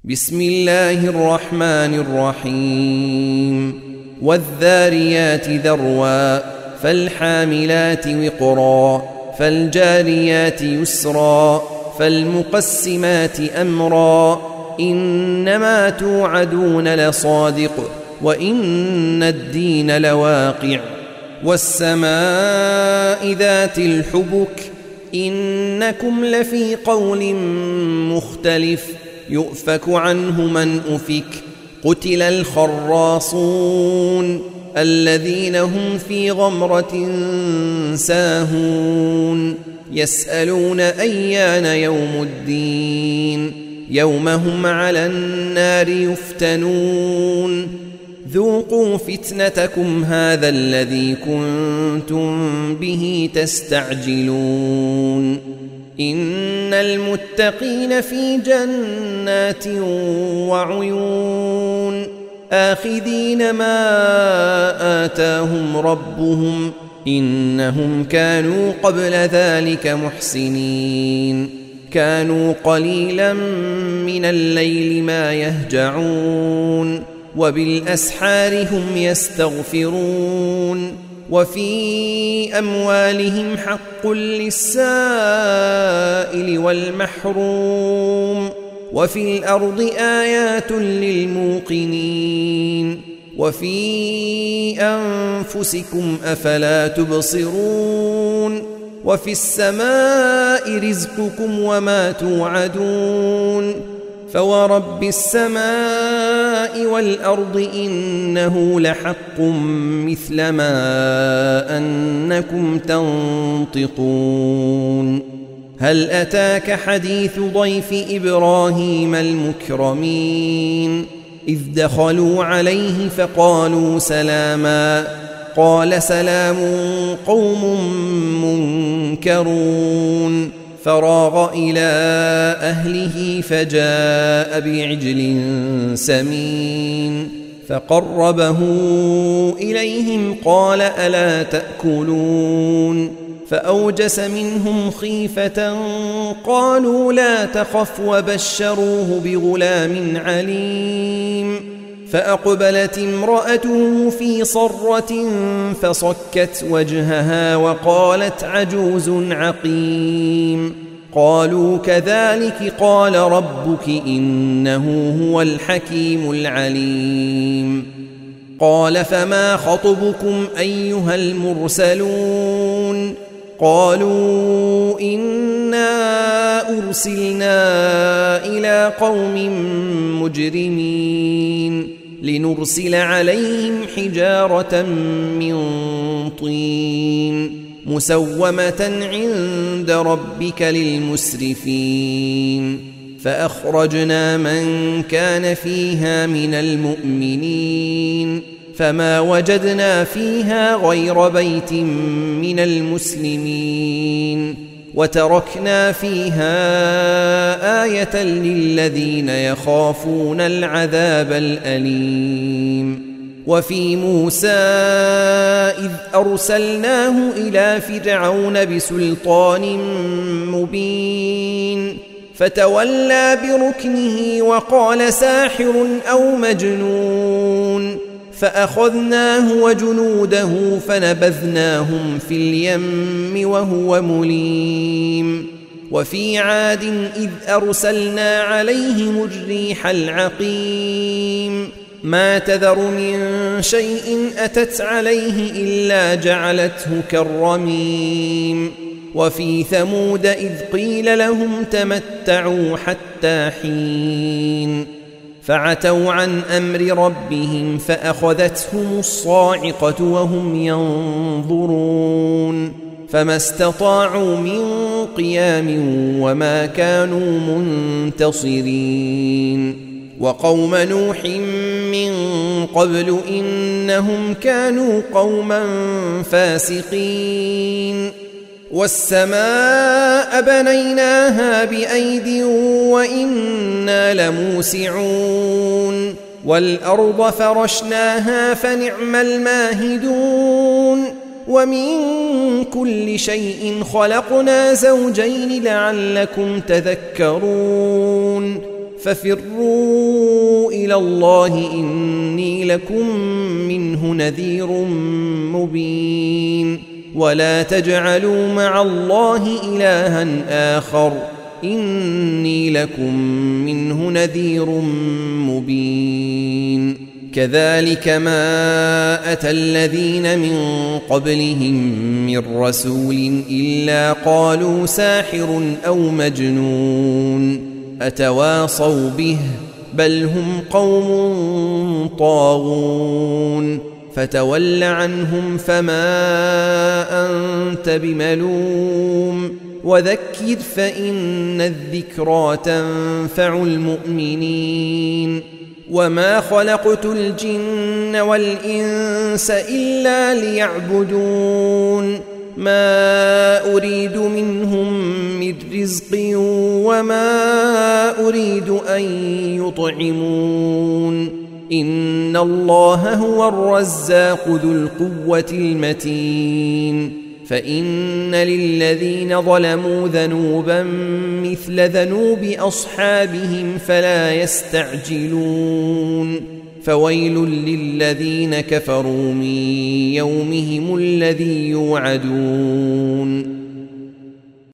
بسم الله الرحمن الرحيم والذاريات ذروا فالحاملات وقرا فالجاريات يسرا فالمقسمات أمرا إنما توعدون لصادق وإن الدين لواقع والسماء ذات الحبك إنكم لفي قول مختلف يؤفك عنه من أفك قتل الخراصون الذين هم في غمرة ساهون يسألون أيان يوم الدين يوم هم على النار يفتنون ذوقوا فتنتكم هذا الذي كنتم به تستعجلون إن المتقين في جنات وعيون آخذين ما آتاهم ربهم إنهم كانوا قبل ذلك محسنين كانوا قليلا من الليل ما يهجعون وبالأسحار هم يستغفرون وفي أموالهم حق للسائل والمحروم وفي الأرض آيات للموقنين وفي أنفسكم أفلا تبصرون وفي السماء رزقكم وما توعدون فورب السماء والأرض إنه لحق مثل ما أنكم تنطقون هل أتاك حديث ضيف إبراهيم المكرمين إذ دخلوا عليه فقالوا سلاما قال سلام قوم منكرون فراغ إلى أهله فجاء بعجل سمين فقربه إليهم قال ألا تأكلون فأوجس منهم خيفة قالوا لا تخف وبشروه بغلام عليم فأقبلت امرأته في صرة فصكت وجهها وقالت عجوز عقيم قالوا كذلك قال ربك إنه هو الحكيم العليم قال فما خطبكم أيها المرسلون قالوا إنا أرسلنا إلى قوم مجرمين لنرسل عليهم حجارة من طين مسومة عند ربك للمسرفين فأخرجنا من كان فيها من المؤمنين فما وجدنا فيها غير بيت من المسلمين وتركنا فيها آية للذين يخافون العذاب الأليم وفي موسى إذ أرسلناه إلى فرعون بسلطان مبين فتولى بركنه وقال ساحر أو مجنون فأخذناه وجنوده فنبذناهم في اليم وهو مليم وفي عاد إذ أرسلنا عليهم الريح العقيم ما تذر من شيء أتت عليه إلا جعلته كالرميم وفي ثمود إذ قيل لهم تمتعوا حتى حين فعتوا عن أمر ربهم فأخذتهم الصاعقة وهم ينظرون فما استطاعوا من قيام وما كانوا منتصرين وقوم نوح من قبل إنهم كانوا قوما فاسقين والسماء بنيناها بأيد وإنا لموسعون والأرض فرشناها فنعم الماهدون ومن كل شيء خلقنا زوجين لعلكم تذكرون ففروا إلى الله إني لكم منه نذير مبين ولا تجعلوا مع الله إلها آخر إني لكم منه نذير مبين كذلك ما أتى الذين من قبلهم من رسول إلا قالوا ساحر أو مجنون أتواصوا به بل هم قوم طاغون فتول عنهم فما أنت بملوم وذكر فإن الذكرى تنفع المؤمنين وما خلقت الجن والإنس إلا ليعبدون ما أريد منهم من رزق وما أريد أن يطعمون إن الله هو الرزاق ذو القوة المتين فإن للذين ظلموا ذنوبا مثل ذنوب أصحابهم فلا يستعجلون فويل للذين كفروا من يومهم الذي يوعدون